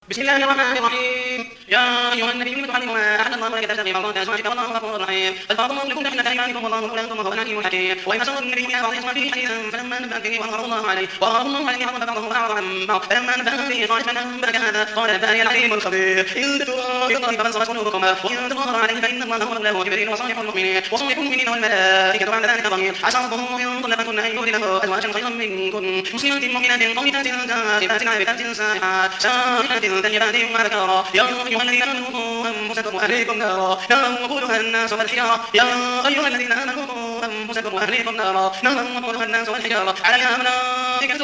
بسم الله الرحمن الرحيم. يا أيها النبي لم تحرم ما أحل الله لك تبتغي مرضات أزواجك والله غفور رحيم. الفاظم لكم تحت أيمانكم والله مولاكم وهو العليم الحكيم. وإن أسر النبي إلى بعض أزواجه حديثا فلما نبأت به وأظهره الله عليه عرض بعضه وأعرض عن بعض فلما نبأت به قالت من أنبأك هذا قال نبأني العليم الخبير. إن تتوبا إلى الله فانصرت قلوبكما وإن تظاهرا عليه فإن الله هو مولاه وجبريل وصالح المؤمنين والملائكة بعد ذلك ظهير. عسى ربه إن طلقكن أن يبدله أزواجا خيرا منكن مسلمات مؤمنات قانتات تائبات عابدات سائحات سائحات طيبات وأبكارا. يا أيها الذين آمنوا قوا أنفسكم وأهليكم نارا وقودها الناس والحجارة. يا أيها الذين آمنوا قوا أنفسكم وأهليكم نارا وقودها الناس والحجارة عليها ملائكة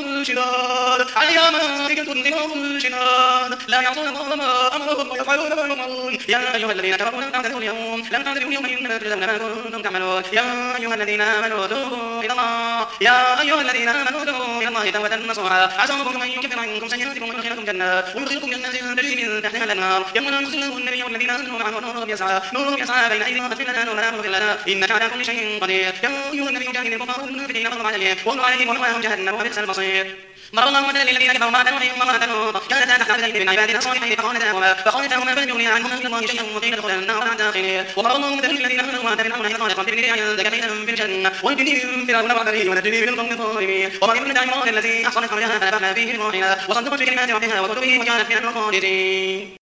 غلاظ شداد لا يعصون الله ما أمرهم ويفعلون ما يؤمرون. يا أيها الذين كفروا لن تعتذروا اليوم إنما تجزون ما كنتم تعملون. يا أيها الذين آمنوا توبوا إلى الله توبة نصوحا. عسى ربكم أن يكفر عنكم سيئاتكم ويدخلكم جنات تجري من تحتها الأنهار يوم ينزل النبي والذين آمنوا معه نورهم يسعى بين أيديهم فاغفر لنا ولا تغفر لنا إنك على كل شيء قدير. يا أيها النبي جاهد الكفار والمنافقين واغلظ عليهم ومأواهم جهنم وبئس المصير. ضرب الله مثلا للذين كفروا امرأة نوح وامرأة لوط كانتا تحت عبدين من عبادنا صالحين فخانتاهما فلم يغنيا عنهما من الله شيئا وقيل ادخلا النار مع الداخلين. وضرب الله مثلا للذين آمنوا امرأة فرعون إذ قالت رب ابن لي عندك بيتا في الجنة ونجني من فرعون وعمله ونجني من القوم الظالمين. ومريم ابنة عمران التي أحصنت فرجها فنفخنا فيه من روحنا وصدقت بكلمات ربها وكتبه وكانت من القانتين.